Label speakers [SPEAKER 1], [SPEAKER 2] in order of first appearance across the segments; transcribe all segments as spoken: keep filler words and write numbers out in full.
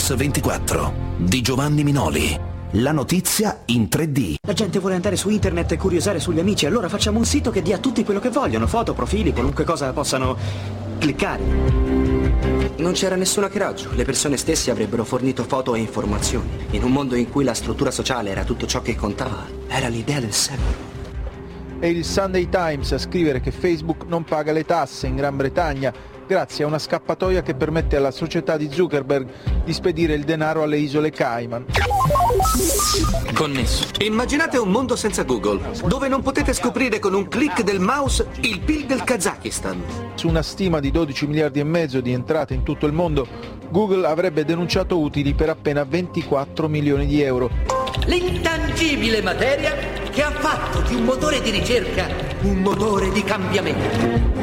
[SPEAKER 1] News ventiquattro di Giovanni Minoli. La notizia in tre D.
[SPEAKER 2] La gente vuole andare su internet e curiosare sugli amici, allora facciamo un sito che dia a tutti quello che vogliono, foto, profili, qualunque cosa possano cliccare.
[SPEAKER 3] Non c'era nessun hackeraggio, le persone stesse avrebbero fornito foto e informazioni. In un mondo in cui la struttura sociale era tutto ciò che contava, era l'idea del secolo.
[SPEAKER 4] È il Sunday Times a scrivere che Facebook non paga le tasse in Gran Bretagna grazie a una scappatoia che permette alla società di Zuckerberg di spedire il denaro alle isole Cayman.
[SPEAKER 5] Connesso. Immaginate un mondo senza Google, dove non potete scoprire con un click del mouse il P I L del Kazakistan.
[SPEAKER 4] Su una stima di dodici miliardi e mezzo di entrate in tutto il mondo, Google avrebbe denunciato utili per appena ventiquattro milioni di euro.
[SPEAKER 6] L'intangibile materia che ha fatto di un motore di ricerca un motore di cambiamento.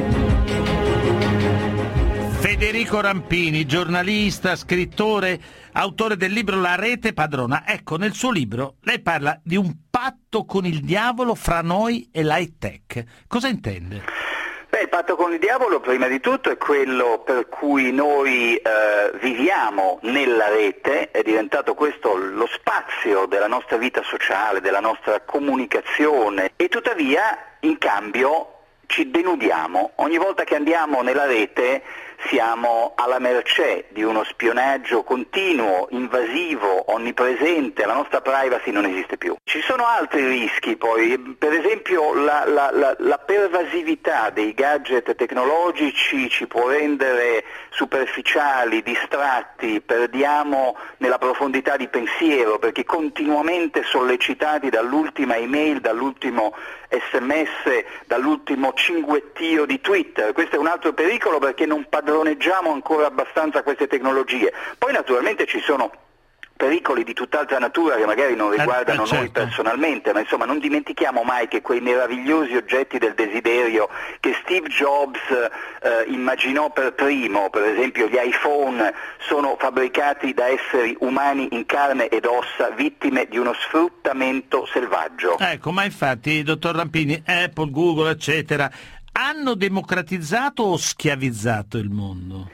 [SPEAKER 7] Federico Rampini, giornalista, scrittore, autore del libro La rete padrona. Ecco, nel suo libro lei parla di un patto con il diavolo fra noi e l'high tech. Cosa intende?
[SPEAKER 8] Beh, il patto con il diavolo prima di tutto è quello per cui noi eh, viviamo nella rete, è diventato questo lo spazio della nostra vita sociale, della nostra comunicazione e tuttavia in cambio ci denudiamo. Ogni volta che andiamo nella rete siamo alla mercé di uno spionaggio continuo, invasivo, onnipresente, la nostra privacy non esiste più. Ci sono altri rischi poi, per esempio la, la, la, la pervasività dei gadget tecnologici ci può rendere superficiali, distratti, perdiamo nella profondità di pensiero perché continuamente sollecitati dall'ultima email, dall'ultimo sms, dall'ultimo cinguettio di Twitter. Questo è un altro pericolo perché non padroneggiamo ancora abbastanza queste tecnologie. Poi naturalmente ci sono pericoli di tutt'altra natura che magari non riguardano eh, eh, certo. noi personalmente, ma insomma non dimentichiamo mai che quei meravigliosi oggetti del desiderio che Steve Jobs eh, immaginò per primo, per esempio gli iPhone, sono fabbricati da esseri umani in carne ed ossa, vittime di uno sfruttamento selvaggio.
[SPEAKER 7] Ecco, ma infatti, dottor Rampini, Apple, Google, eccetera, hanno democratizzato o schiavizzato il mondo?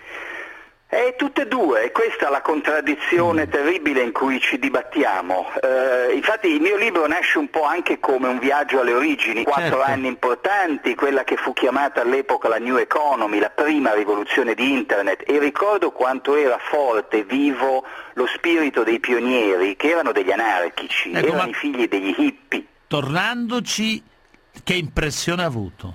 [SPEAKER 8] Eh, tutte e due, e questa è la contraddizione terribile in cui ci dibattiamo. Eh, infatti il mio libro nasce un po' anche come un viaggio alle origini, quattro
[SPEAKER 7] certo.
[SPEAKER 8] anni importanti, quella che fu chiamata all'epoca la New Economy, la prima rivoluzione di Internet, e ricordo quanto era forte, vivo lo spirito dei pionieri, che erano degli anarchici,
[SPEAKER 7] ecco,
[SPEAKER 8] erano i figli degli hippie.
[SPEAKER 7] Tornandoci, che impressione ha avuto?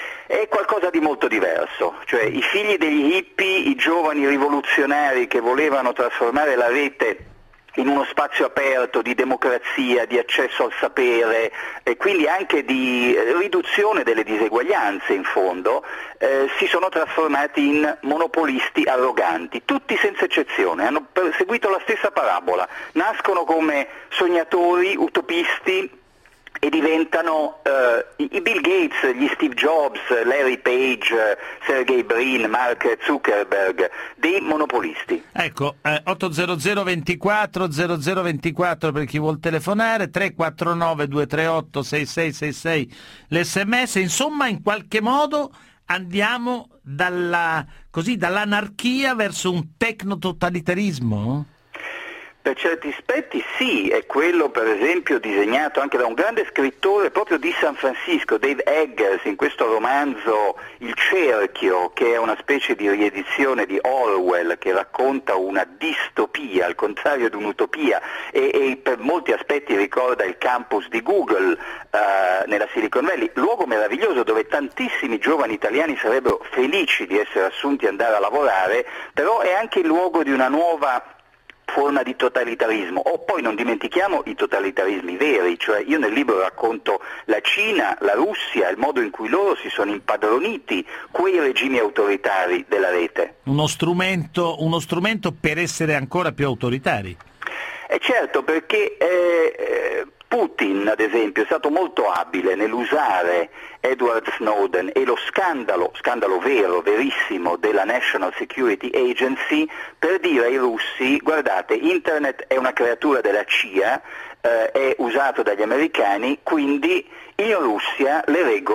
[SPEAKER 8] È qualcosa di molto diverso, cioè i figli degli hippie, i giovani rivoluzionari che volevano trasformare la rete in uno spazio aperto di democrazia, di accesso al sapere e quindi anche di riduzione delle diseguaglianze in fondo, eh, si sono trasformati in monopolisti arroganti, tutti senza eccezione, hanno seguito la stessa parabola, nascono come sognatori, utopisti, e diventano uh, i Bill Gates, gli Steve Jobs, Larry Page, Sergey Brin, Mark Zuckerberg, dei monopolisti.
[SPEAKER 7] Ecco, eh, otto zero zero ventiquattro zero zero ventiquattro per chi vuol telefonare, tre quattro nove due tre otto sei sei sei sei l'esse emme esse, insomma in qualche modo andiamo dalla, così, dall'anarchia verso un tecnototalitarismo?
[SPEAKER 8] Per certi aspetti sì, è quello per esempio disegnato anche da un grande scrittore proprio di San Francisco, Dave Eggers, in questo romanzo Il cerchio, che è una specie di riedizione di Orwell che racconta una distopia, al contrario di un'utopia, e, e per molti aspetti ricorda il campus di Google eh, nella Silicon Valley, luogo meraviglioso dove tantissimi giovani italiani sarebbero felici di essere assunti e andare a lavorare, però è anche il luogo di una nuova forma di totalitarismo. O poi non dimentichiamo i totalitarismi veri, cioè io nel libro racconto la Cina, la Russia, il modo in cui loro si sono impadroniti quei regimi autoritari della rete.
[SPEAKER 7] Uno strumento, uno strumento per essere ancora più autoritari.
[SPEAKER 8] E certo, perché eh, Putin, ad esempio, è stato molto abile nell'usare Edward Snowden e lo scandalo, scandalo vero, verissimo, della National Security Agency per dire ai russi: guardate, Internet è una creatura della C I A, eh, è usato dagli americani, quindi in Russia le regole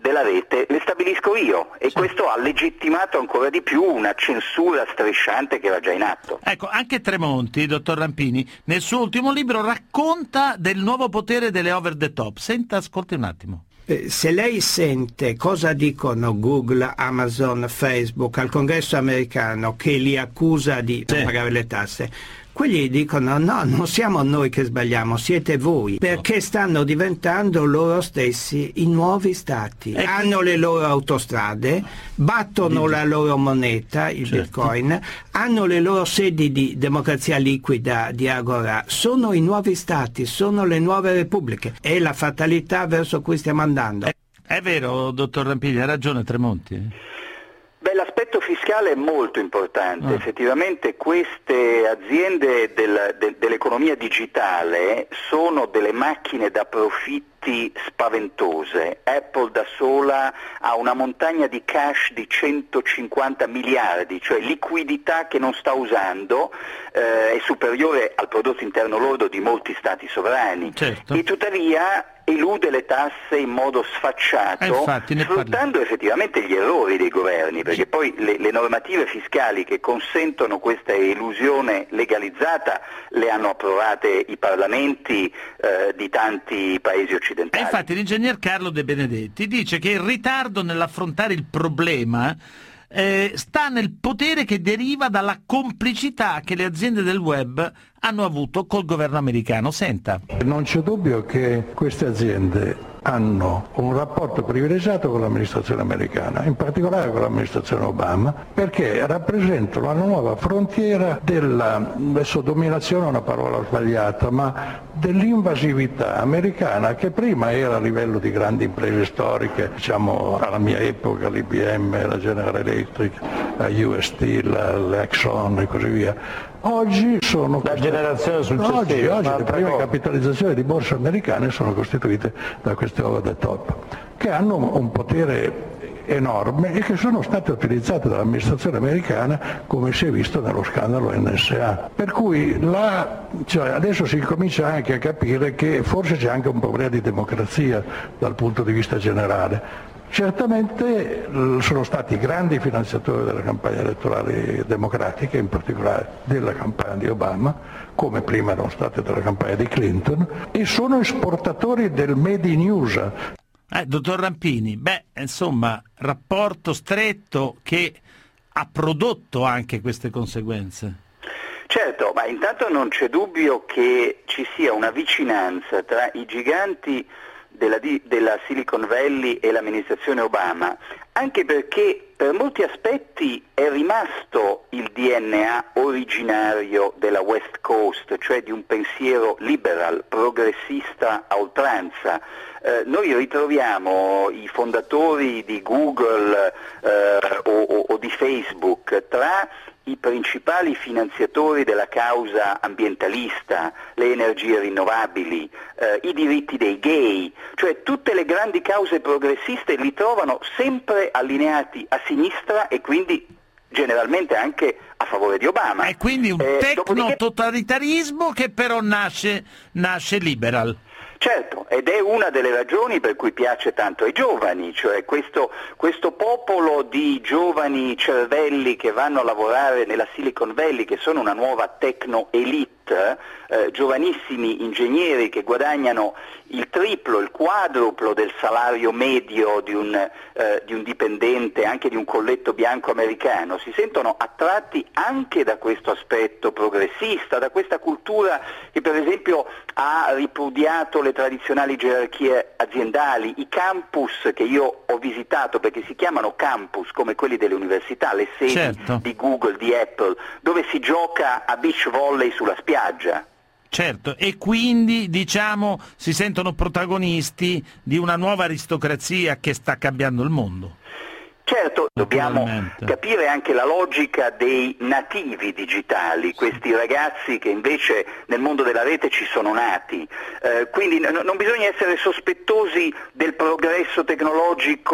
[SPEAKER 8] della rete le stabilisco io e sì. Questo ha legittimato ancora di più una censura strisciante che era già in atto.
[SPEAKER 7] Ecco, anche Tremonti, dottor Rampini, nel suo ultimo libro racconta del nuovo potere delle over the top. Senta, ascolti un attimo.
[SPEAKER 9] Se lei sente cosa dicono Google, Amazon, Facebook al Congresso americano che li accusa di non pagare le tasse, quelli dicono no, non siamo noi che sbagliamo, siete voi, perché stanno diventando loro stessi i nuovi stati, ecco. Hanno le loro autostrade, battono la loro moneta, il certo. Bitcoin, hanno le loro sedi di democrazia liquida, di agora, sono i nuovi stati, sono le nuove repubbliche, è la fatalità verso cui stiamo andando.
[SPEAKER 7] È, è vero, dottor Rampini, ha ragione Tremonti.
[SPEAKER 8] Beh, l'aspetto fiscale è molto importante, ah. effettivamente queste aziende del, de, dell'economia digitale sono delle macchine da profitti spaventose. Apple da sola ha una montagna di cash di centocinquanta miliardi, cioè liquidità che non sta usando, eh, è superiore al prodotto interno lordo di molti stati sovrani, certo. E tuttavia elude le tasse in modo sfacciato, eh, infatti, sfruttando effettivamente gli errori dei governi, perché poi le, le normative fiscali che consentono questa elusione legalizzata le hanno approvate i parlamenti eh, di tanti paesi occidentali.
[SPEAKER 7] E infatti l'ingegner Carlo De Benedetti dice che il ritardo nell'affrontare il problema Eh, sta nel potere che deriva dalla complicità che le aziende del web hanno avuto col governo americano. Senta.
[SPEAKER 10] Non c'è dubbio che queste aziende hanno un rapporto privilegiato con l'amministrazione americana, in particolare con l'amministrazione Obama, perché rappresentano una nuova frontiera della, adesso dominazione è una parola sbagliata, ma dell'invasività americana che prima era a livello di grandi imprese storiche, diciamo alla mia epoca l'I B M, la General Electric, la U S Steel, l'Exxon e così via. Oggi sono
[SPEAKER 11] la generazione successiva.
[SPEAKER 10] Oggi, oggi le prime capitalizzazioni di borsa americane sono costituite da queste over the top, che hanno un potere enorme e che sono state utilizzate dall'amministrazione americana, come si è visto nello scandalo N S A. Per cui la, cioè, adesso si comincia anche a capire che forse c'è anche un problema di democrazia dal punto di vista generale. Certamente sono stati grandi finanziatori della campagna elettorale democratica, in particolare della campagna di Obama, come prima erano state della campagna di Clinton, e sono esportatori del Made in U S A.
[SPEAKER 7] Eh, dottor Rampini, beh, insomma, rapporto stretto che ha prodotto anche queste conseguenze.
[SPEAKER 8] Certo, ma intanto non c'è dubbio che ci sia una vicinanza tra i giganti Della, della Silicon Valley e l'amministrazione Obama, anche perché per molti aspetti è rimasto il D N A originario della West Coast, cioè di un pensiero liberal, progressista a oltranza. Eh, noi ritroviamo i fondatori di Google eh, o, o, o di Facebook tra i principali finanziatori della causa ambientalista, le energie rinnovabili, eh, i diritti dei gay, cioè tutte le grandi cause progressiste li trovano sempre allineati a sinistra e quindi generalmente anche a favore di Obama.
[SPEAKER 7] E quindi un eh, tecno-totalitarismo dopodiché... che però nasce, nasce liberal.
[SPEAKER 8] Certo, ed è una delle ragioni per cui piace tanto ai giovani, cioè questo, questo popolo di giovani cervelli che vanno a lavorare nella Silicon Valley, che sono una nuova techno-elite, eh, giovanissimi ingegneri che guadagnano il triplo, il quadruplo del salario medio di un, eh, di un dipendente, anche di un colletto bianco americano, si sentono attratti anche da questo aspetto progressista, da questa cultura che per esempio ha ripudiato le tradizionali gerarchie aziendali, i campus che io ho visitato, perché si chiamano campus come quelli delle università, le sedi certo. di Google, di Apple, dove si gioca a beach volley sulla spiaggia.
[SPEAKER 7] Certo, e quindi diciamo si sentono protagonisti di una nuova aristocrazia che sta cambiando il mondo.
[SPEAKER 8] Certo, dobbiamo capire anche la logica dei nativi digitali, questi ragazzi che invece nel mondo della rete ci sono nati, eh, quindi n- non bisogna essere sospettosi del progresso tecnologico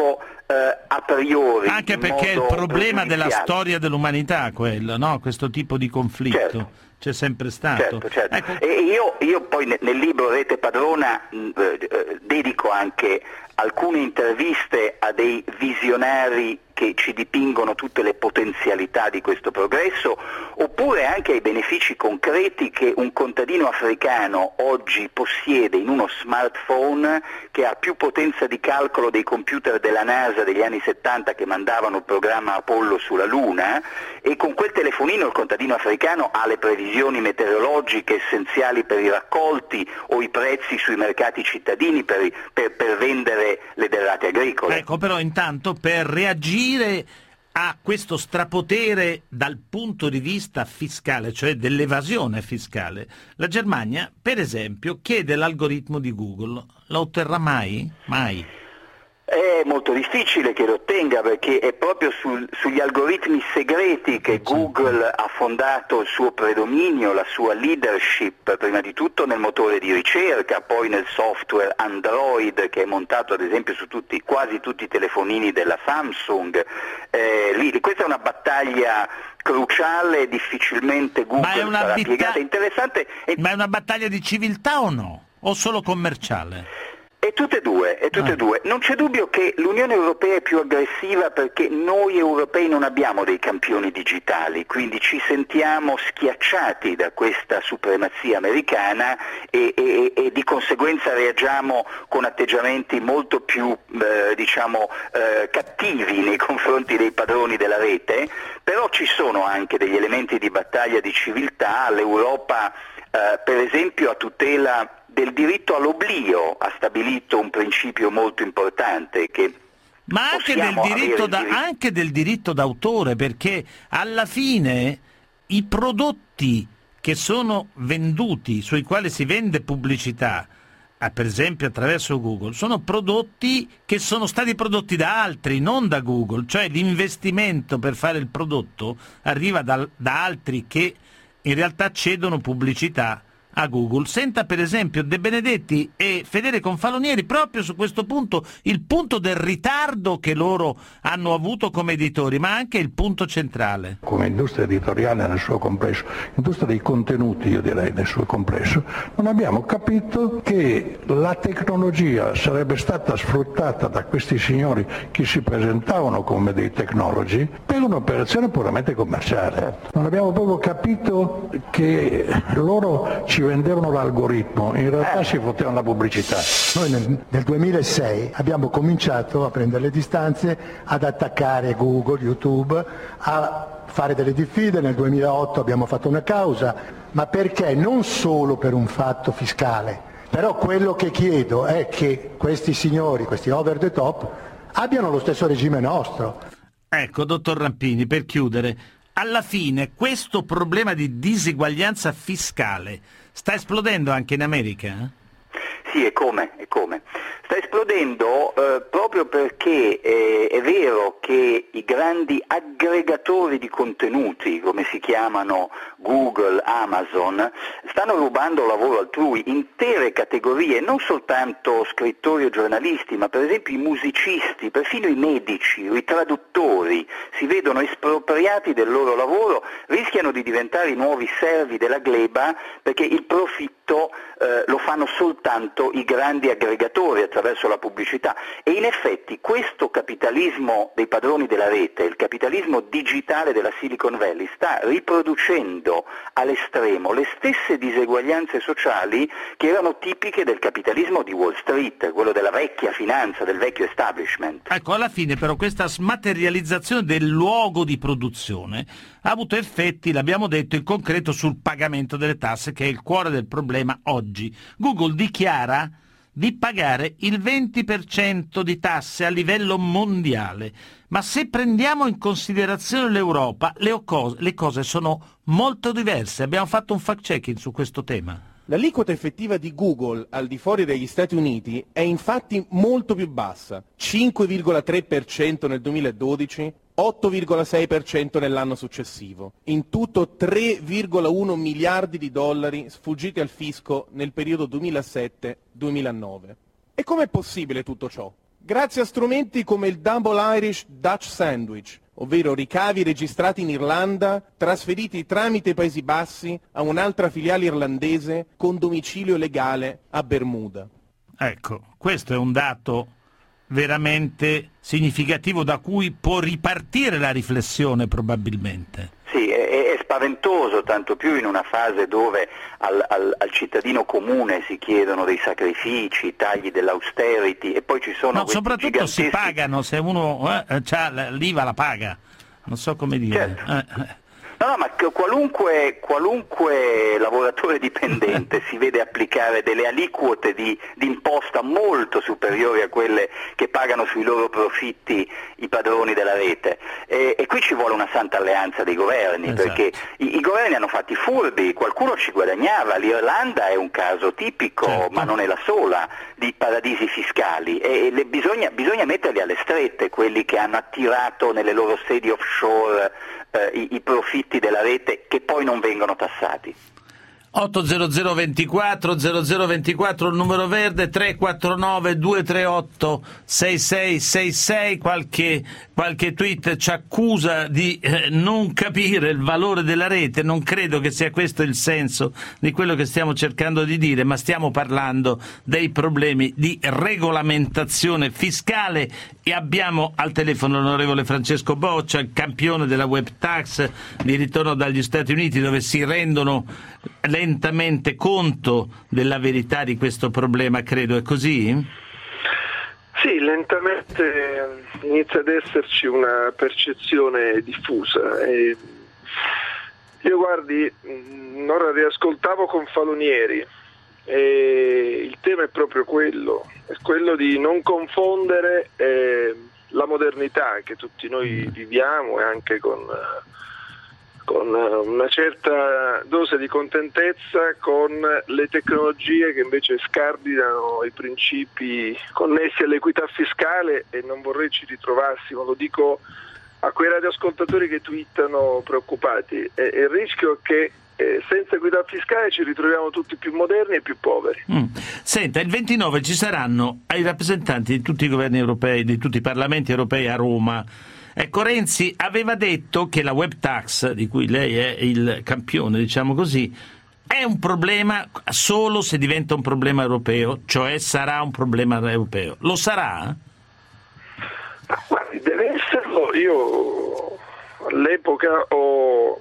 [SPEAKER 8] eh, a priori.
[SPEAKER 7] Anche perché è il problema della storia dell'umanità quello, no? Questo tipo di conflitto.
[SPEAKER 8] Certo.
[SPEAKER 7] C'è sempre stato.
[SPEAKER 8] Certo, certo.
[SPEAKER 7] Ecco.
[SPEAKER 8] E io, io poi nel, nel libro Rete Padrona mh, eh, dedico anche alcune interviste a dei visionari che ci dipingono tutte le potenzialità di questo progresso, oppure anche ai benefici concreti che un contadino africano oggi possiede in uno smartphone che ha più potenza di calcolo dei computer della NASA degli anni settanta che mandavano il programma Apollo sulla Luna, e con quel telefonino il contadino africano ha le previsioni meteorologiche essenziali per i raccolti o i prezzi sui mercati cittadini per, per, per vendere le derrate agricole.
[SPEAKER 7] Ecco, però intanto per reagire a questo strapotere dal punto di vista fiscale, cioè dell'evasione fiscale, la Germania, per esempio, chiede l'algoritmo di Google. Lo otterrà mai? Mai.
[SPEAKER 8] È molto difficile che lo ottenga, perché è proprio sul, sugli algoritmi segreti che Google ha fondato il suo predominio, la sua leadership, prima di tutto nel motore di ricerca, poi nel software Android che è montato ad esempio su tutti, quasi tutti i telefonini della Samsung. Eh, lì, questa è una battaglia cruciale, difficilmente Google
[SPEAKER 7] Ma è una
[SPEAKER 8] sarà
[SPEAKER 7] bitta-
[SPEAKER 8] piegata. Interessante. È...
[SPEAKER 7] Ma è una battaglia di civiltà o no? O solo commerciale?
[SPEAKER 8] E tutte e due, e tutte e
[SPEAKER 7] Ah.
[SPEAKER 8] due. Non c'è dubbio che l'Unione Europea è più aggressiva perché noi europei non abbiamo dei campioni digitali, quindi ci sentiamo schiacciati da questa supremazia americana e, e, e di conseguenza reagiamo con atteggiamenti molto più eh, diciamo eh, cattivi nei confronti dei padroni della rete, però ci sono anche degli elementi di battaglia di civiltà. L'Europa eh, per esempio a tutela del diritto all'oblio ha stabilito un principio molto importante, che
[SPEAKER 7] ma anche del, diritto da,
[SPEAKER 8] diritto...
[SPEAKER 7] anche del diritto d'autore, perché alla fine i prodotti che sono venduti, sui quali si vende pubblicità, eh, per esempio attraverso Google, sono prodotti che sono stati prodotti da altri, non da Google, cioè l'investimento per fare il prodotto arriva da, da altri che in realtà cedono pubblicità a Google. Senta per esempio De Benedetti e Fedele Confalonieri proprio su questo punto, il punto del ritardo che loro hanno avuto come editori, ma anche il punto centrale.
[SPEAKER 10] Come industria editoriale nel suo complesso, industria dei contenuti io direi nel suo complesso, non abbiamo capito che la tecnologia sarebbe stata sfruttata da questi signori che si presentavano come dei tecnologi per un'operazione puramente commerciale. Non abbiamo proprio capito che loro ci vendevano l'algoritmo, in realtà si fottevano la pubblicità.
[SPEAKER 11] Noi nel, nel duemilasei abbiamo cominciato a prendere le distanze, ad attaccare Google, YouTube, a fare delle diffide. Nel duemilaotto abbiamo fatto una causa, ma perché? Non solo per un fatto fiscale, però quello che chiedo è che questi signori, questi over the top, abbiano lo stesso regime nostro.
[SPEAKER 7] Ecco, dottor Rampini, per chiudere, alla fine questo problema di diseguaglianza fiscale sta esplodendo anche in America?
[SPEAKER 8] Sì, e come, e come. Sta esplodendo eh, proprio perché eh, è vero che i grandi aggregatori di contenuti, come si chiamano Google, Amazon, stanno rubando lavoro altrui, intere categorie, non soltanto scrittori o giornalisti, ma per esempio i musicisti, perfino i medici, i traduttori, si vedono espropriati del loro lavoro, rischiano di diventare i nuovi servi della gleba perché il profitto eh, lo fanno soltanto i grandi aggregatori attraverso la pubblicità. E in effetti questo capitalismo dei padroni della rete, il capitalismo digitale della Silicon Valley, sta riproducendo all'estremo le stesse diseguaglianze sociali che erano tipiche del capitalismo di Wall Street, quello della vecchia finanza, del vecchio establishment.
[SPEAKER 7] Ecco, alla fine però questa smaterializzazione del luogo di produzione ha avuto effetti, l'abbiamo detto, in concreto sul pagamento delle tasse, che è il cuore del problema oggi. Google dichiara di pagare il venti per cento di tasse a livello mondiale, ma se prendiamo in considerazione l'Europa, le, cose, le cose sono molto diverse. Abbiamo fatto un fact-checking su questo tema.
[SPEAKER 12] L'aliquota effettiva di Google al di fuori degli Stati Uniti è infatti molto più bassa, cinque virgola tre per cento nel duemiladodici, otto virgola sei per cento nell'anno successivo. In tutto tre virgola uno miliardi di dollari sfuggiti al fisco nel periodo duemilasette duemilanove. E com'è possibile tutto ciò? grazie a strumenti come il Double Irish Dutch Sandwich, ovvero ricavi registrati in Irlanda, trasferiti tramite i Paesi Bassi a un'altra filiale irlandese con domicilio legale a Bermuda.
[SPEAKER 7] Ecco, questo è un dato veramente significativo da cui può ripartire la riflessione probabilmente.
[SPEAKER 8] Sì, è, è spaventoso, tanto più in una fase dove al, al, al cittadino comune si chiedono dei sacrifici, tagli dell'austerity e poi ci sono...
[SPEAKER 7] No, soprattutto
[SPEAKER 8] giganteschi...
[SPEAKER 7] si pagano, se uno eh, c'ha l'I V A la paga, non so come dire.
[SPEAKER 8] Certo.
[SPEAKER 7] Eh.
[SPEAKER 8] No, no, ma qualunque, qualunque lavoratore dipendente si vede applicare delle aliquote di, di imposta molto superiori a quelle che pagano sui loro profitti i padroni della rete. E, e qui ci vuole una santa alleanza dei governi, esatto. Perché i, i governi hanno fatto i furbi, qualcuno ci guadagnava, l'Irlanda è un caso tipico, certo. Ma non è la sola, di paradisi fiscali e, e le, bisogna, bisogna metterli alle strette, quelli che hanno attirato nelle loro sedi offshore eh, i, i profitti della rete che poi non vengono tassati.
[SPEAKER 7] ottocento ventiquattro zero zero ventiquattro il numero verde, tre quattro nove due tre otto sei sei sei sei. Qualche, qualche tweet ci accusa di eh, non capire il valore della rete. Non credo che sia questo il senso di quello che stiamo cercando di dire, ma stiamo parlando dei problemi di regolamentazione fiscale e abbiamo al telefono l'onorevole Francesco Boccia, il campione della web tax di ritorno dagli Stati Uniti, dove si rendono lentamente conto della verità di questo problema, credo, è così?
[SPEAKER 13] Sì, lentamente inizia ad esserci una percezione diffusa. E io guardi, ora riascoltavo Confalonieri e il tema è proprio quello, è quello di non confondere eh, la modernità che tutti noi viviamo e anche con... Eh, con una certa dose di contentezza con le tecnologie che invece scardinano i principi connessi all'equità fiscale e non vorrei ci ritrovassimo, lo dico a quei radioascoltatori che twittano preoccupati, e, e il rischio è che eh, senza equità fiscale ci ritroviamo tutti più moderni e più poveri.
[SPEAKER 7] Mm. Senta, il ventinove ci saranno i rappresentanti di tutti i governi europei, di tutti i parlamenti europei a Roma. Ecco, Renzi aveva detto che la web tax, di cui lei è il campione, diciamo così, è un problema solo se diventa un problema europeo, cioè sarà un problema europeo. Lo sarà?
[SPEAKER 13] Ah, guardi, deve esserlo. Io all'epoca ho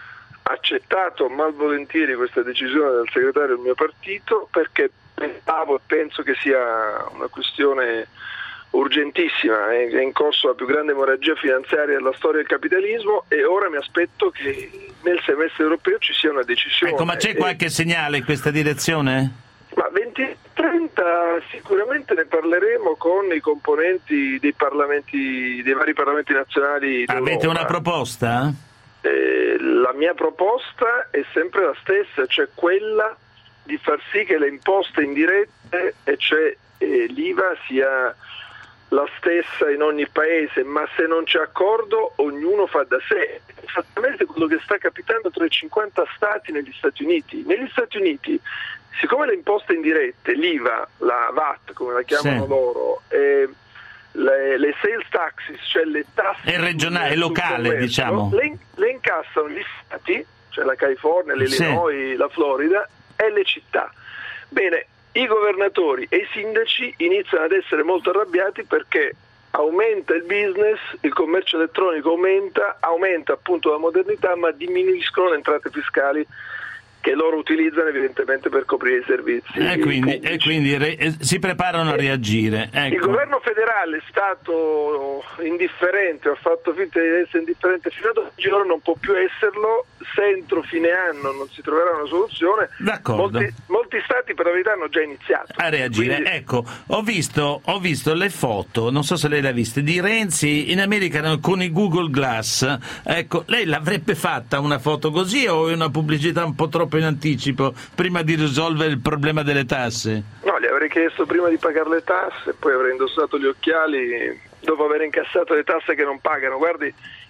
[SPEAKER 13] accettato malvolentieri questa decisione del segretario del mio partito perché pensavo e penso che sia una questione urgentissima, è in corso la più grande emorragia finanziaria della storia del capitalismo e ora mi aspetto che nel semestre europeo ci sia una decisione.
[SPEAKER 7] Ecco, ma c'è qualche segnale in questa direzione?
[SPEAKER 13] Ma venti trenta sicuramente ne parleremo con i componenti dei parlamenti, dei vari parlamenti nazionali d'Europa.
[SPEAKER 7] Avete una proposta?
[SPEAKER 13] Eh, la mia proposta è sempre la stessa, cioè quella di far sì che le imposte indirette, e cioè eh, l'I V A, sia la stessa in ogni paese, ma se non c'è accordo ognuno fa da sé. Esattamente quello che sta capitando tra i cinquanta stati negli Stati Uniti. Negli Stati Uniti, siccome le imposte indirette, l'I V A, la V A T come la chiamano sì. loro, eh, le, le sales taxes, cioè le tasse
[SPEAKER 7] è regionale, è locale, commercio, diciamo,
[SPEAKER 13] le, le incassano gli stati, cioè la California, l'Illinois, sì. la Florida e le città. Bene, i governatori e i sindaci iniziano ad essere molto arrabbiati perché aumenta il business, il commercio elettronico aumenta, aumenta appunto la modernità, ma diminuiscono le entrate fiscali che loro utilizzano evidentemente per coprire i servizi.
[SPEAKER 7] E quindi, e quindi re, si preparano a reagire. Ecco.
[SPEAKER 13] Il governo federale è stato indifferente, ha fatto finta di essere indifferente fino ad oggi, ora non può più esserlo. Se entro fine anno non si troverà una soluzione, molti, molti stati per la verità hanno già iniziato
[SPEAKER 7] a reagire.
[SPEAKER 13] Quindi...
[SPEAKER 7] Ecco, ho visto, ho visto le foto, non so se lei l'ha vista, di Renzi in America con i Google Glass. Ecco, lei l'avrebbe fatta una foto così o è una pubblicità un po' troppo in anticipo prima di risolvere il problema delle tasse?
[SPEAKER 13] No, gli avrei chiesto prima di pagare le tasse, poi avrei indossato gli occhiali dopo aver incassato le tasse che non pagano. Guardi,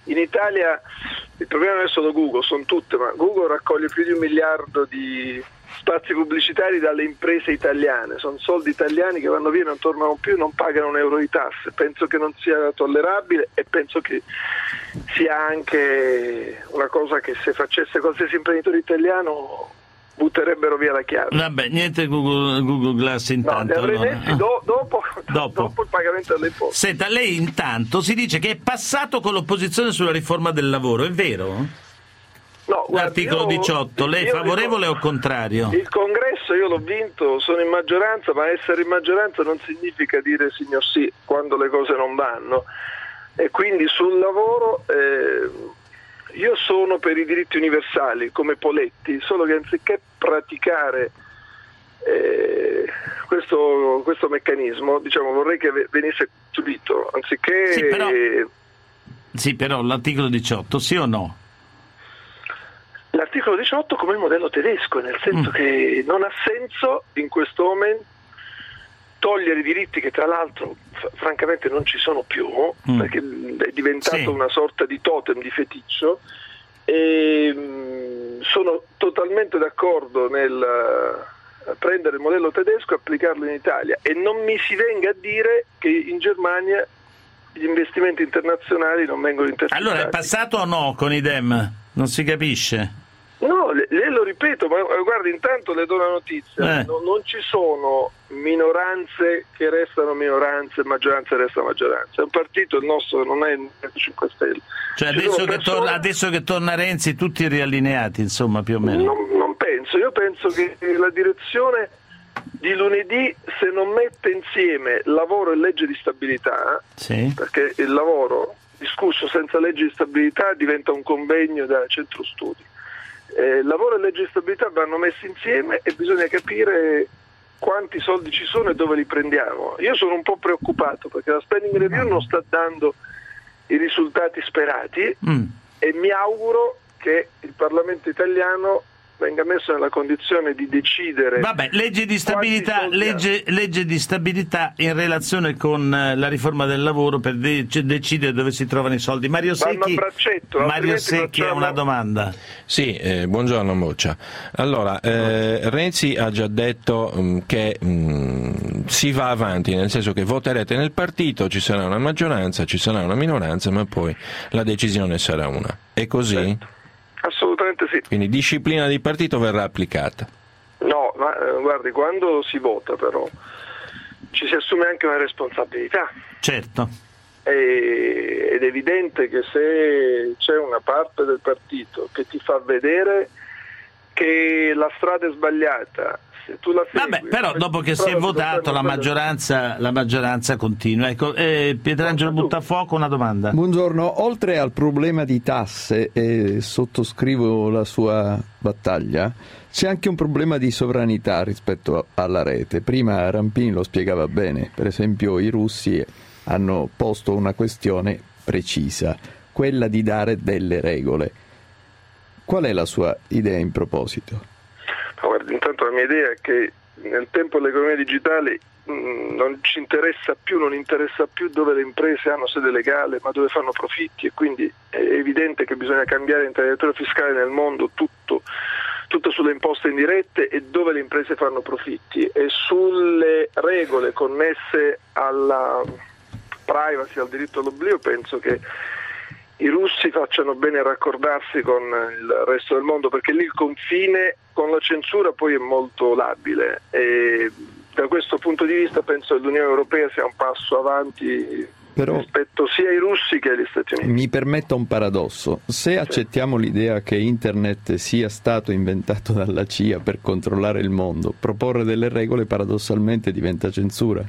[SPEAKER 13] in Italia il problema non è solo Google, sono tutte, ma Google raccoglie più di un miliardo di spazi pubblicitari dalle imprese italiane, sono soldi italiani che vanno via, non tornano più, non pagano un euro di tasse. Penso che non sia tollerabile e penso che sia anche una cosa che se facesse qualsiasi imprenditore italiano butterebbero via la chiave.
[SPEAKER 7] Vabbè, niente Google, Google Glass intanto.
[SPEAKER 13] No, li avrei
[SPEAKER 7] allora.
[SPEAKER 13] messi do, dopo,
[SPEAKER 7] dopo.
[SPEAKER 13] dopo il pagamento delle imposte.
[SPEAKER 7] Senta, lei intanto si dice che è passato con l'opposizione sulla riforma del lavoro, è vero?
[SPEAKER 13] No, guardi,
[SPEAKER 7] l'articolo
[SPEAKER 13] io,
[SPEAKER 7] diciotto, lei è favorevole o contrario?
[SPEAKER 13] Il congresso io l'ho vinto, sono in maggioranza, ma essere in maggioranza non significa dire signor sì quando le cose non vanno. E quindi sul lavoro eh, io sono per i diritti universali come Poletti, solo che anziché praticare eh, questo, questo meccanismo, diciamo, vorrei che venisse subito, anziché...
[SPEAKER 7] Sì, però, sì, però l'articolo diciotto, sì o no?
[SPEAKER 13] L'articolo diciotto come il modello tedesco, nel senso mm. che non ha senso in questo momento togliere i diritti che tra l'altro f- francamente non ci sono più, mm. perché è diventato sì. una sorta di totem, di feticcio, e mh, sono totalmente d'accordo nel uh, prendere il modello tedesco e applicarlo in Italia, e non mi si venga a dire che in Germania gli investimenti internazionali non vengono intercettati.
[SPEAKER 7] Allora è passato o no con i Dem? Non si capisce.
[SPEAKER 13] No, le, le lo ripeto, ma guardi, intanto le do una notizia,
[SPEAKER 7] eh.
[SPEAKER 13] no, non ci sono minoranze che restano minoranze, maggioranze restano maggioranze, è un partito, il nostro non è il cinque Stelle.
[SPEAKER 7] Cioè adesso che, persone... torna, adesso che torna Renzi tutti riallineati, insomma, più o meno.
[SPEAKER 13] Non, non penso, io penso che la direzione di lunedì, se non mette insieme lavoro e legge di stabilità,
[SPEAKER 7] sì.
[SPEAKER 13] perché il lavoro discusso senza legge di stabilità diventa un convegno da centro studi. Eh, lavoro e legge di stabilità vanno messi insieme e bisogna capire quanti soldi ci sono e dove li prendiamo. Io sono un po' preoccupato perché la spending review non sta dando i risultati sperati mm. e mi auguro che il Parlamento italiano venga messo nella condizione di decidere.
[SPEAKER 7] Vabbè, legge di stabilità, legge, legge di stabilità in relazione con la riforma del lavoro per de- decidere dove si trovano i soldi. Mario Secchi, Mario Secchi ha una domanda.
[SPEAKER 14] Sì, eh, buongiorno Moccia. Allora, eh, Renzi ha già detto mh, che mh, si va avanti, nel senso che voterete nel partito, ci sarà una maggioranza, ci sarà una minoranza, ma poi la decisione sarà una. È così?
[SPEAKER 13] Certo. Assolutamente sì.
[SPEAKER 14] Quindi disciplina di partito verrà applicata?
[SPEAKER 13] No, ma eh, guardi, quando si vota però ci si assume anche una responsabilità.
[SPEAKER 7] Certo.
[SPEAKER 13] E, ed è evidente che se c'è una parte del partito che ti fa vedere che la strada è sbagliata, se tu la segui...
[SPEAKER 7] Vabbè, però dopo che si è votato la maggioranza, la maggioranza continua. Ecco, eh, Pietrangelo Buttafuoco, una domanda.
[SPEAKER 15] Buongiorno, oltre al problema di tasse, e sottoscrivo la sua battaglia, c'è anche un problema di sovranità rispetto alla rete. Prima Rampini lo spiegava bene, per esempio i russi hanno posto una questione precisa, quella di dare delle regole. Qual è la sua idea in proposito?
[SPEAKER 13] No, guarda, intanto la mia idea è che nel tempo dell'economia digitale mh, non ci interessa più, non interessa più dove le imprese hanno sede legale, ma dove fanno profitti, e quindi è evidente che bisogna cambiare l'intervento fiscale nel mondo, tutto, tutto sulle imposte indirette e dove le imprese fanno profitti, e sulle regole connesse alla privacy, al diritto all'oblio. Penso che i russi facciano bene a raccordarsi con il resto del mondo, perché lì il confine con la censura poi è molto labile, e da questo punto di vista penso che l'Unione Europea sia un passo avanti Però, rispetto sia ai russi che agli Stati Uniti.
[SPEAKER 15] Mi permetta un paradosso: se sì. accettiamo l'idea che internet sia stato inventato dalla C I A per controllare il mondo, proporre delle regole paradossalmente diventa censura?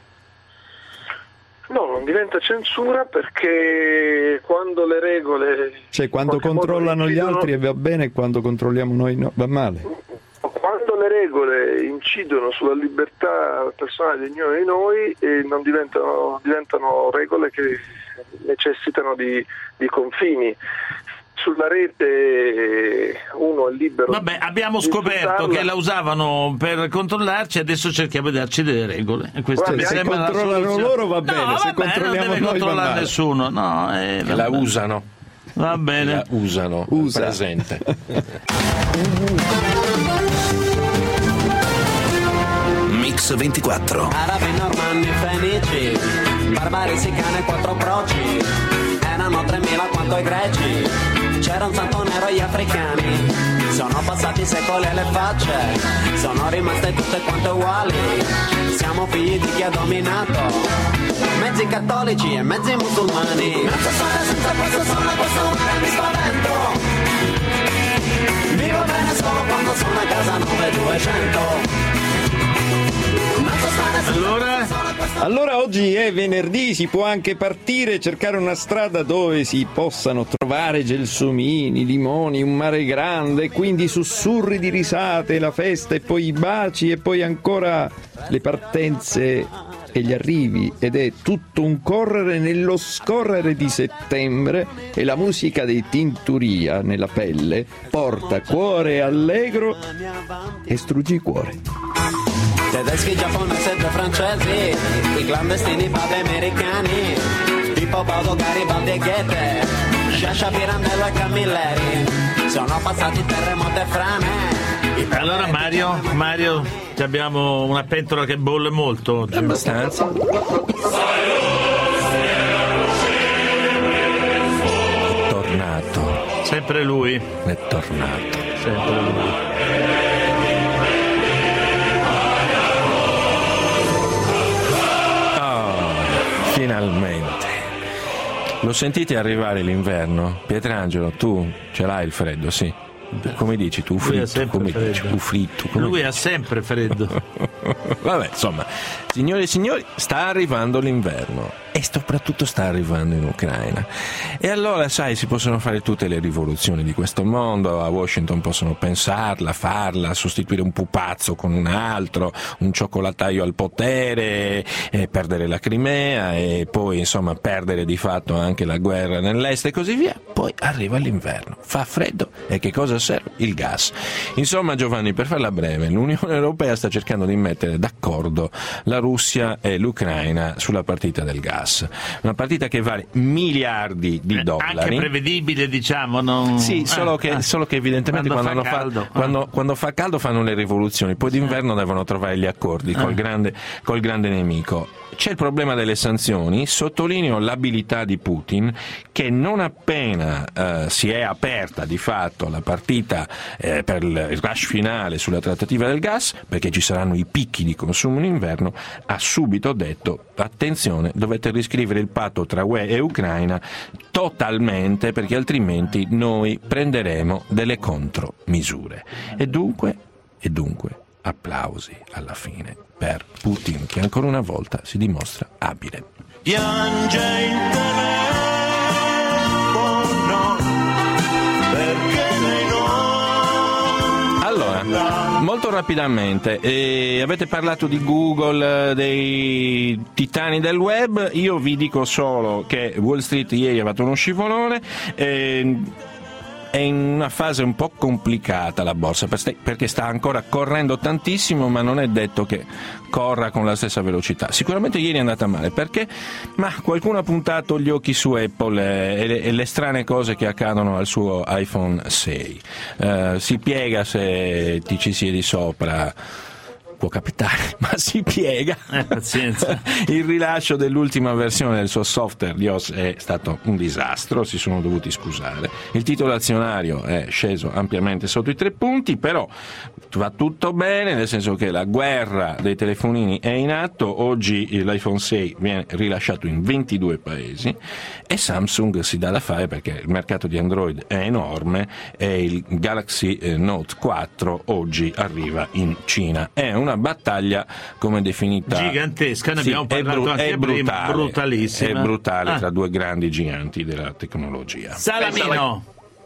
[SPEAKER 13] No, non diventa censura, perché quando le regole...
[SPEAKER 15] Cioè quando controllano incidono... gli altri va bene, e quando controlliamo noi no, va male.
[SPEAKER 13] Quando le regole incidono sulla libertà personale di ognuno di noi, eh, non diventano, diventano regole che necessitano di, di confini. Sulla rete uno è libero.
[SPEAKER 7] Vabbè, abbiamo scoperto che la usavano per controllarci, adesso cerchiamo di darci delle regole. E questo
[SPEAKER 15] Guarda, se controllano loro va bene,
[SPEAKER 7] no,
[SPEAKER 15] se
[SPEAKER 7] vabbè,
[SPEAKER 15] controlliamo
[SPEAKER 7] non deve
[SPEAKER 15] noi
[SPEAKER 7] controllare
[SPEAKER 15] va male.
[SPEAKER 7] nessuno, no, eh,
[SPEAKER 14] che la usano.
[SPEAKER 7] Va bene.
[SPEAKER 14] La usano,
[SPEAKER 15] Usa.
[SPEAKER 14] presente.
[SPEAKER 1] Mix ventiquattro.
[SPEAKER 16] Arabi, normanni, fenici, barbari, sicane, quattro proci, erano tremila quanto i greci, c'era un santo nero e gli africani, sono passati secoli e le facce, sono rimaste tutte quante uguali, siamo figli di chi ha dominato, mezzi cattolici e mezzi musulmani, mezzo sole senza questo sole, questo mare mi spavento, vivo bene solo quando sono a casa nove duecento.
[SPEAKER 7] Allora?
[SPEAKER 15] Allora oggi è venerdì, si può anche partire e cercare una strada dove si possano trovare gelsomini, limoni, un mare grande, quindi sussurri di risate, la festa e poi i baci e poi ancora le partenze e gli arrivi, ed è tutto un correre nello scorrere di settembre, e la musica dei Tinturia nella pelle porta cuore allegro e struggicuore.
[SPEAKER 16] Tedeschi, giapponesi e francesi, i clandestini pub americani, Pippo Baudo, Garibaldi e Goethe, Sciascia, Pirandello e Camilleri, sono passati terremoti e frane.
[SPEAKER 7] Allora Mario, Mario, abbiamo una pentola che bolle molto.
[SPEAKER 14] Abbastanza.
[SPEAKER 7] È
[SPEAKER 14] tornato.
[SPEAKER 7] Sempre lui.
[SPEAKER 14] È tornato.
[SPEAKER 7] Sempre lui.
[SPEAKER 14] Finalmente. Lo sentite arrivare l'inverno? Pietrangelo, tu ce l'hai il freddo, sì. Come dici tu? Fritto, come dici? Fritto, come
[SPEAKER 7] Lui
[SPEAKER 14] dici?
[SPEAKER 7] ha sempre freddo.
[SPEAKER 14] Vabbè, insomma, signore e signori, sta arrivando l'inverno e soprattutto sta arrivando in Ucraina. E allora, sai, si possono fare tutte le rivoluzioni di questo mondo, a Washington possono pensarla, farla, sostituire un pupazzo con un altro, un cioccolataio al potere, e perdere la Crimea e poi, insomma, perdere di fatto anche la guerra nell'est e così via. Poi arriva l'inverno, fa freddo e che cosa serve? Il gas. Insomma, Giovanni, per farla breve, l'Unione Europea sta cercando di mettere d'accordo la Russia e l'Ucraina sulla partita del gas. Una partita che vale miliardi di dollari.
[SPEAKER 7] Anche prevedibile, diciamo. Non...
[SPEAKER 14] Sì, solo,
[SPEAKER 7] ah,
[SPEAKER 14] che,
[SPEAKER 7] ah.
[SPEAKER 14] solo che evidentemente
[SPEAKER 7] quando,
[SPEAKER 14] quando,
[SPEAKER 7] fa
[SPEAKER 14] fa,
[SPEAKER 7] caldo,
[SPEAKER 14] quando,
[SPEAKER 7] ah.
[SPEAKER 14] quando fa caldo fanno le rivoluzioni, poi d'inverno devono trovare gli accordi col,
[SPEAKER 7] Ah.
[SPEAKER 14] grande, col grande nemico. C'è il problema delle sanzioni, sottolineo l'abilità di Putin che non appena eh, si è aperta di fatto la partita eh, per il rush finale sulla trattativa del gas, perché ci saranno i picchi di consumo in inverno, ha subito detto attenzione, dovete riscrivere il patto tra U E e Ucraina totalmente, perché altrimenti noi prenderemo delle contromisure. E dunque, e dunque applausi alla fine per Putin, che ancora una volta si dimostra abile.
[SPEAKER 17] Piange il telefono perché lei non...
[SPEAKER 14] Allora, molto rapidamente, eh, avete parlato di Google, dei titani del web, io vi dico solo che Wall Street ieri ha fatto uno scivolone, eh, è in una fase un po' complicata la borsa, perché sta ancora correndo tantissimo, ma non è detto che corra con la stessa velocità. Sicuramente ieri è andata male, perché ma qualcuno ha puntato gli occhi su Apple e le, e le strane cose che accadono al suo iPhone sei. Uh, si piega se ti ci siedi sopra. Può capitare, ma si piega.
[SPEAKER 7] Eh, pazienza.
[SPEAKER 14] Il rilascio dell'ultima versione del suo software di iOS è stato un disastro, si sono dovuti scusare. Il titolo azionario è sceso ampiamente sotto i tre punti, però va tutto bene, nel senso che la guerra dei telefonini è in atto. Oggi l'iPhone sei viene rilasciato in ventidue paesi e Samsung si dà da fare, perché il mercato di Android è enorme e il Galaxy Note quattro oggi arriva in Cina. È una battaglia, come definita,
[SPEAKER 7] gigantesca, ne
[SPEAKER 14] sì,
[SPEAKER 7] abbiamo parlato
[SPEAKER 14] è bru-
[SPEAKER 7] anche
[SPEAKER 14] è
[SPEAKER 7] prima,
[SPEAKER 14] brutale,
[SPEAKER 7] brutalissima.
[SPEAKER 14] è brutale
[SPEAKER 7] Ah.
[SPEAKER 14] tra due grandi giganti della tecnologia.
[SPEAKER 7] Salamino.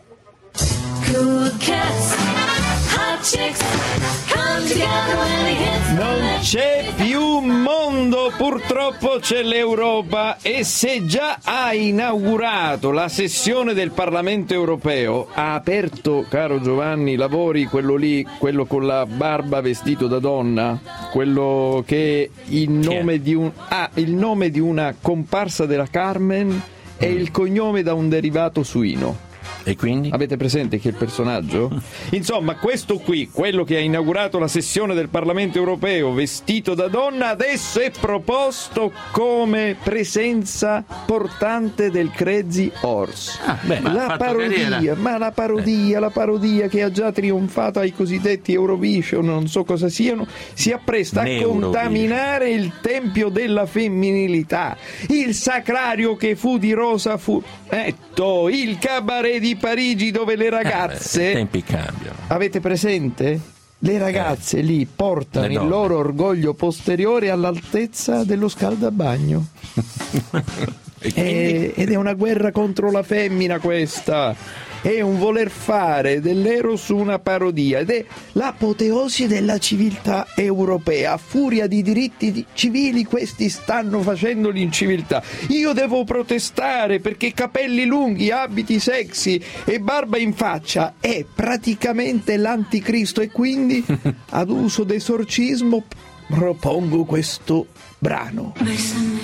[SPEAKER 15] Non c'è più mondo, purtroppo c'è l'Europa, e se già ha inaugurato la sessione del Parlamento europeo, ha aperto, caro Giovanni, i lavori, quello lì, quello con la barba vestito da donna, quello che il nome di un, ha il nome di una comparsa della Carmen e il cognome da un derivato suino.
[SPEAKER 14] E quindi?
[SPEAKER 15] Avete presente chi è il personaggio? Insomma, questo qui, quello che ha inaugurato la sessione del Parlamento europeo vestito da donna, adesso è proposto come presenza portante del Crazy Horse.
[SPEAKER 7] Ah, beh, ma
[SPEAKER 15] la parodia,
[SPEAKER 7] carriera.
[SPEAKER 15] ma la parodia, la parodia che ha già trionfato ai cosiddetti Eurovision, non so cosa siano, si appresta a
[SPEAKER 14] Neurovision.
[SPEAKER 15] contaminare il tempio della femminilità, il sacrario che fu di Rosa Fumetto, il cabaret di Parigi dove le ragazze...
[SPEAKER 14] Eh, I tempi cambiano.
[SPEAKER 15] Avete presente? Le ragazze eh, lì portano il loro orgoglio posteriore all'altezza dello scaldabagno. e e, ed è una guerra contro la femmina questa. È un voler fare dell'Eros una parodia ed è l'apoteosi della civiltà europea. A furia di diritti di civili questi stanno facendo l'inciviltà. Io devo protestare perché capelli lunghi, abiti sexy e barba in faccia è praticamente l'anticristo e quindi ad uso d'esorcismo propongo questo brano.
[SPEAKER 18] Bésame,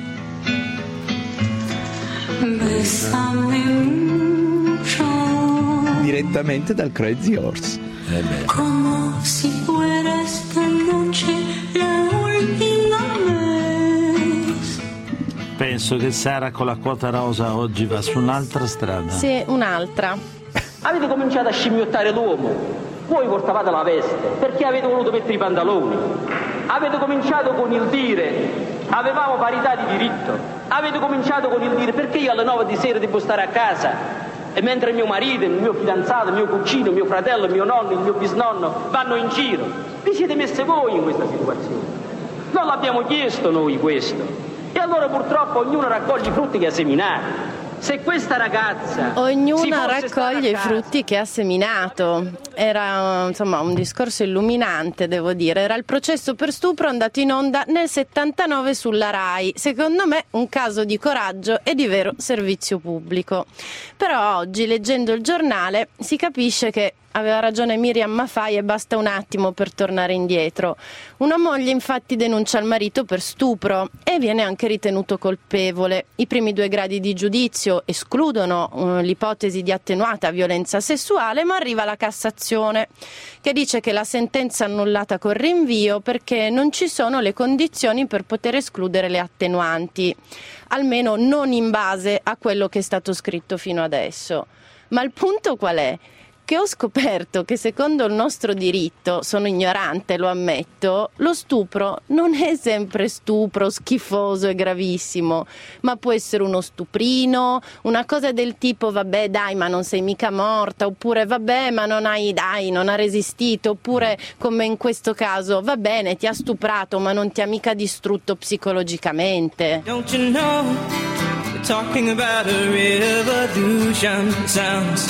[SPEAKER 18] bésame.
[SPEAKER 15] Direttamente dal Crazy Horse.
[SPEAKER 14] Eh beh.
[SPEAKER 18] Como si fuera esta noche la última vez.
[SPEAKER 7] Penso che Sara con la quota rosa oggi va su un'altra strada.
[SPEAKER 19] Sì, un'altra.
[SPEAKER 20] Avete cominciato a scimmiottare l'uomo. Voi portavate la veste. Perché avete voluto mettere i pantaloni? Avete cominciato con il dire avevamo parità di diritto. Avete cominciato con il dire perché io alle nove di sera devo stare a casa e mentre mio marito, il mio fidanzato, il mio cugino, il mio fratello, il mio nonno, il mio bisnonno vanno in giro. Vi siete messe voi in questa situazione. Non l'abbiamo chiesto noi questo. E allora purtroppo ognuno raccoglie i frutti che ha seminato. Se questa ragazza
[SPEAKER 19] ognuna raccoglie i frutti che ha seminato. Era insomma un discorso illuminante, devo dire. Era il processo per stupro andato in onda nel settantanove sulla Rai. Secondo me un caso di coraggio e di vero servizio pubblico. Però oggi, leggendo il giornale, si capisce che aveva ragione Miriam Maffei e basta un attimo per tornare indietro. Una moglie infatti denuncia il marito per stupro e viene anche ritenuto colpevole. I primi due gradi di giudizio escludono uh, l'ipotesi di attenuata violenza sessuale, ma arriva la Cassazione che dice che la sentenza è annullata col rinvio perché non ci sono le condizioni per poter escludere le attenuanti, almeno non in base a quello che è stato scritto fino adesso. Ma il punto qual è? Che ho scoperto che secondo il nostro diritto, sono ignorante, lo ammetto, lo stupro non è sempre stupro, schifoso e gravissimo, ma può essere uno stuprino, una cosa del tipo vabbè dai ma non sei mica morta, oppure vabbè ma non hai dai non ha resistito, oppure come in questo caso va bene ti ha stuprato ma non ti ha mica distrutto psicologicamente.
[SPEAKER 21] Don't you know, we're talking about a revolution sounds.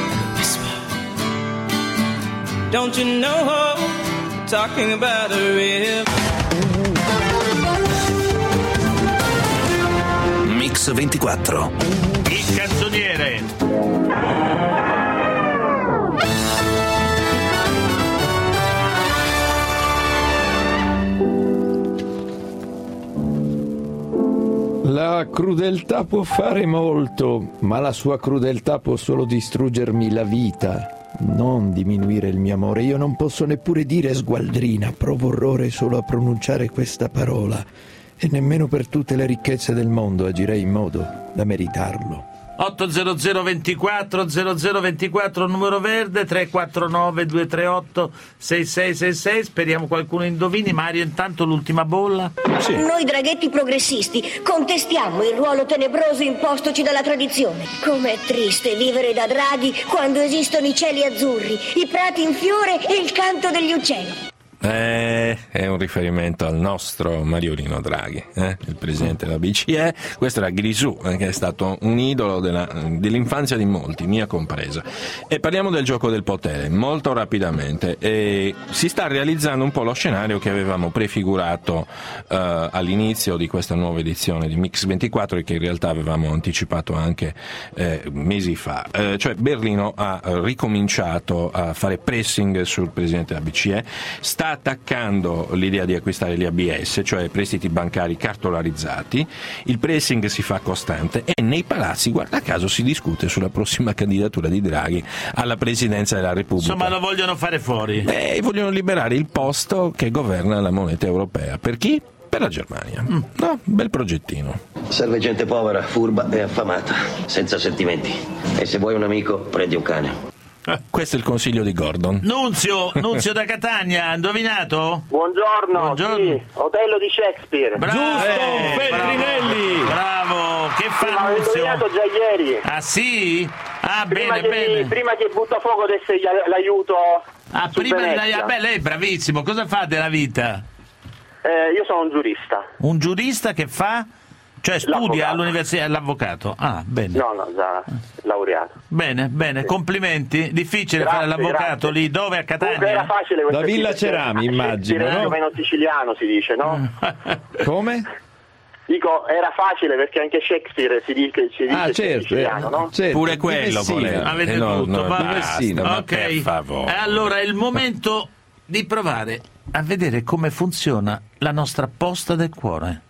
[SPEAKER 21] Don't you know, talking about a real...
[SPEAKER 1] Mix ventiquattro.
[SPEAKER 7] Il canzoniere.
[SPEAKER 15] La crudeltà può fare molto, ma la sua crudeltà può solo distruggermi la vita. Non diminuire il mio amore, io non posso neppure dire sgualdrina, provo orrore solo a pronunciare questa parola e nemmeno per tutte le ricchezze del mondo agirei in modo da meritarlo.
[SPEAKER 7] otto zero zero ventiquattro zero zero ventiquattro numero verde, tre quattro nove due tre otto sei sei sei sei, speriamo qualcuno indovini. Mario, intanto l'ultima bolla.
[SPEAKER 22] Sì. Noi draghetti progressisti contestiamo il ruolo tenebroso impostoci dalla tradizione. Com'è triste vivere da draghi quando esistono i cieli azzurri, i prati in fiore e il canto degli uccelli.
[SPEAKER 14] Eh, è un riferimento al nostro Mariolino Draghi, eh? il presidente della B C E. Questo era Grisù, eh, che è stato un idolo della, dell'infanzia di molti, mia compresa. E parliamo del gioco del potere, molto rapidamente. E si sta realizzando un po' lo scenario che avevamo prefigurato eh, all'inizio di questa nuova edizione di Mix ventiquattro e che in realtà avevamo anticipato anche eh, mesi fa. Eh, cioè Berlino ha ricominciato a fare pressing sul presidente della B C E, sta attaccando valutando l'idea di acquistare gli A B S, cioè prestiti bancari cartolarizzati. Il pressing si fa costante e nei palazzi, guarda caso, si discute sulla prossima candidatura di Draghi alla presidenza della Repubblica.
[SPEAKER 7] Insomma, lo vogliono fare fuori.
[SPEAKER 14] Beh, vogliono liberare il posto che governa la moneta europea. Per chi? Per la Germania. Mm. No, bel progettino.
[SPEAKER 2] Serve gente povera, furba e affamata, senza sentimenti. E se vuoi un amico, prendi un cane.
[SPEAKER 14] Questo è il consiglio di Gordon.
[SPEAKER 7] Nunzio, Nunzio da Catania, indovinato?
[SPEAKER 3] Buongiorno,
[SPEAKER 7] Buongiorno.
[SPEAKER 3] Sì, Otello di Shakespeare.
[SPEAKER 7] Bravo,
[SPEAKER 3] Giusto,
[SPEAKER 7] eh,
[SPEAKER 3] Feltrinelli.
[SPEAKER 7] Bravo, bravo. Che fa
[SPEAKER 3] sì, ma
[SPEAKER 7] Nunzio?
[SPEAKER 3] l'ho indovinato già ieri.
[SPEAKER 7] Ah sì? Ah,
[SPEAKER 3] prima
[SPEAKER 7] bene,
[SPEAKER 3] che,
[SPEAKER 7] bene.
[SPEAKER 3] Prima che butta fuoco desse l'aiuto.
[SPEAKER 7] Ah,
[SPEAKER 3] su
[SPEAKER 7] prima di
[SPEAKER 3] Venezia.
[SPEAKER 7] ah, beh, lei è bravissimo. Cosa fa della vita?
[SPEAKER 3] Eh, io sono un giurista.
[SPEAKER 7] Un giurista che fa? Cioè studia
[SPEAKER 3] L'avvocato.
[SPEAKER 7] all'università, l'avvocato. Ah, bene.
[SPEAKER 3] No, no, già laureato.
[SPEAKER 7] Bene, bene, complimenti. Difficile
[SPEAKER 3] Grazie,
[SPEAKER 7] fare l'avvocato
[SPEAKER 3] grazie.
[SPEAKER 7] lì, dove? A Catania?
[SPEAKER 3] Comunque era facile questa
[SPEAKER 15] Da Villa
[SPEAKER 3] perché-
[SPEAKER 15] Cerami, immagino,
[SPEAKER 3] Shakespeare
[SPEAKER 15] no?
[SPEAKER 3] è meno siciliano, si dice, no?
[SPEAKER 15] Come?
[SPEAKER 3] Dico, era facile perché anche Shakespeare si dice, si dice
[SPEAKER 15] Ah, certo,
[SPEAKER 3] siciliano,
[SPEAKER 15] eh,
[SPEAKER 3] no?
[SPEAKER 15] certo.
[SPEAKER 14] Pure
[SPEAKER 15] Di
[SPEAKER 14] quello
[SPEAKER 15] Messina.
[SPEAKER 14] voleva.
[SPEAKER 7] Avete
[SPEAKER 14] Eh, no,
[SPEAKER 7] tutto,
[SPEAKER 14] no,
[SPEAKER 7] va.
[SPEAKER 14] basta, ma
[SPEAKER 7] Ok.
[SPEAKER 14] per favore.
[SPEAKER 7] E allora è il momento di provare a vedere come funziona la nostra posta del cuore.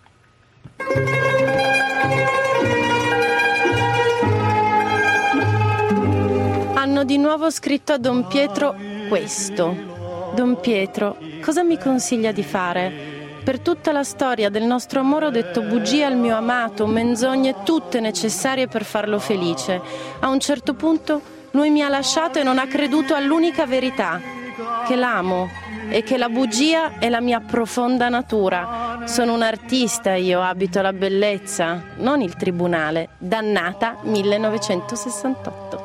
[SPEAKER 19] Hanno di nuovo scritto a Don Pietro questo. Don Pietro, cosa mi consiglia di fare? Per tutta la storia del nostro amore ho detto bugie al mio amato, menzogne tutte necessarie per farlo felice. A un certo punto lui mi ha lasciato e non ha creduto all'unica verità, che l'amo e che la bugia è la mia profonda natura. Sono un artista, io abito la bellezza, non il tribunale. Dannata millenovecentosessantotto.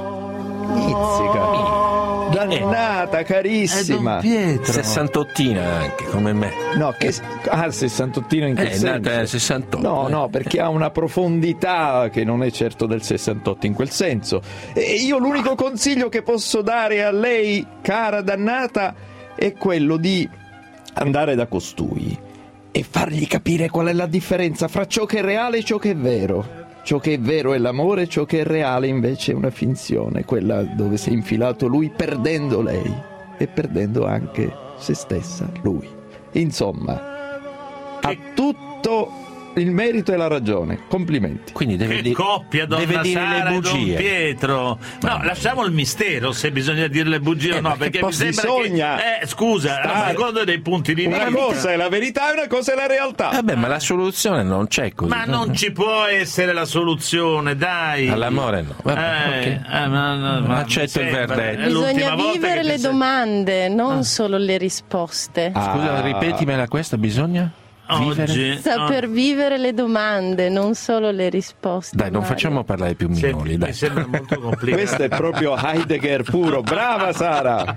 [SPEAKER 15] Mizzica. Dannata, carissima.
[SPEAKER 14] Sessantottina anche, come me.
[SPEAKER 15] No, che ah, sessantottina in che
[SPEAKER 14] È
[SPEAKER 15] senso?
[SPEAKER 14] nata nel sessantotto.
[SPEAKER 15] No,
[SPEAKER 14] eh.
[SPEAKER 15] no, perché ha una profondità che non è certo del sessantotto in quel senso. E io l'unico consiglio che posso dare a lei, cara dannata, è quello di andare da costui e fargli capire qual è la differenza fra ciò che è reale e ciò che è vero. Ciò che è vero è l'amore, ciò che è reale invece è una finzione, quella dove si è infilato lui perdendo lei e perdendo anche se stessa, lui. Insomma, ha tutto il merito e la ragione. Complimenti.
[SPEAKER 14] Quindi deve
[SPEAKER 7] Che
[SPEAKER 14] di-
[SPEAKER 7] coppia, donna
[SPEAKER 14] deve dire
[SPEAKER 7] Sara
[SPEAKER 14] le
[SPEAKER 7] e Don
[SPEAKER 14] bugie.
[SPEAKER 7] Pietro. No, lasciamo il mistero se bisogna dire le bugie o
[SPEAKER 14] Eh,
[SPEAKER 7] no,
[SPEAKER 14] ma che
[SPEAKER 7] perché mi
[SPEAKER 14] pos-
[SPEAKER 7] sembra
[SPEAKER 15] bisogna
[SPEAKER 7] che eh, scusa,
[SPEAKER 15] stare-
[SPEAKER 7] a seconda dei punti di
[SPEAKER 15] Una
[SPEAKER 7] vista.
[SPEAKER 15] cosa è la verità e una cosa è la realtà.
[SPEAKER 14] Vabbè, ma la soluzione non c'è così.
[SPEAKER 7] Ma non ci può essere la soluzione, dai.
[SPEAKER 14] All'amore no. Vabbè,
[SPEAKER 7] Eh,
[SPEAKER 14] ok.
[SPEAKER 7] eh, ma- ma- ma
[SPEAKER 14] Accetto
[SPEAKER 7] mi
[SPEAKER 14] il
[SPEAKER 7] sembra,
[SPEAKER 14] verdetto.
[SPEAKER 7] è l'ultima
[SPEAKER 19] Bisogna
[SPEAKER 7] volta
[SPEAKER 19] vivere
[SPEAKER 7] che
[SPEAKER 19] le
[SPEAKER 7] ti se-
[SPEAKER 19] domande, non solo le risposte.
[SPEAKER 14] Scusa,
[SPEAKER 15] Ah.
[SPEAKER 14] ripetimela questa, bisogna vivere?
[SPEAKER 7] Oggi
[SPEAKER 19] Saper vivere le domande, non solo le risposte.
[SPEAKER 14] Dai, non
[SPEAKER 19] Mario.
[SPEAKER 14] facciamo parlare più minori, dai.
[SPEAKER 7] mi sembra molto complicato.
[SPEAKER 15] Questo è proprio Heidegger puro. Brava Sara.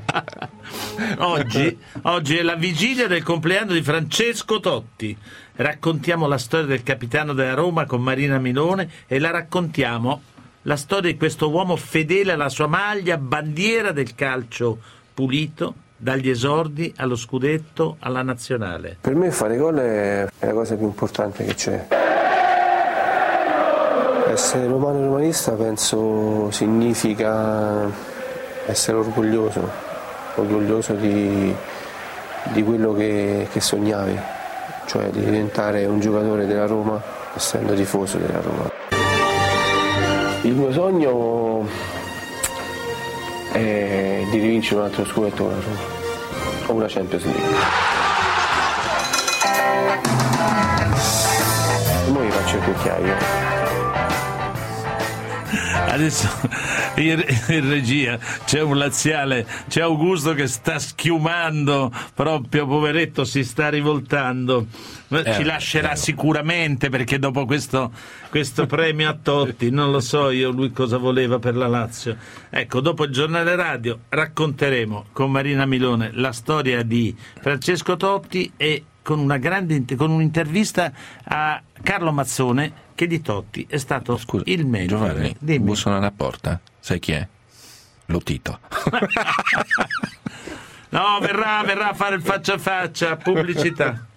[SPEAKER 7] Oggi, oggi è la vigilia del compleanno di Francesco Totti. Raccontiamo la storia del capitano della Roma con Marina Milone e la raccontiamo la storia di questo uomo fedele alla sua maglia, bandiera del calcio pulito, dagli esordi allo scudetto alla nazionale.
[SPEAKER 23] Per me fare gol è la cosa più importante che c'è. Essere romano e romanista penso significa essere orgoglioso, orgoglioso di, di quello che, che sognavi, cioè di diventare un giocatore della Roma essendo tifoso della Roma. Il mio sogno è di rivincere un altro scudetto con la Roma o una Champions League. Ora vi faccio il cucchiaio.
[SPEAKER 7] Adesso in, in regia c'è un laziale, c'è Augusto che sta schiumando proprio, poveretto, si sta rivoltando. Ci
[SPEAKER 14] Eh,
[SPEAKER 7] lascerà
[SPEAKER 14] eh.
[SPEAKER 7] sicuramente, perché dopo questo, questo premio a Totti non lo so io lui cosa voleva per la Lazio. Ecco, dopo il giornale radio racconteremo con Marina Milone la storia di Francesco Totti e con una grande int- con un'intervista a Carlo Mazzone, che di Totti è stato
[SPEAKER 14] Scusa,
[SPEAKER 7] il mentore.
[SPEAKER 14] Giovanni,
[SPEAKER 7] Dimmi.
[SPEAKER 14] bussano alla porta. Sai chi è? Lo Tito.
[SPEAKER 7] No, verrà, verrà a fare il faccia a faccia, pubblicità.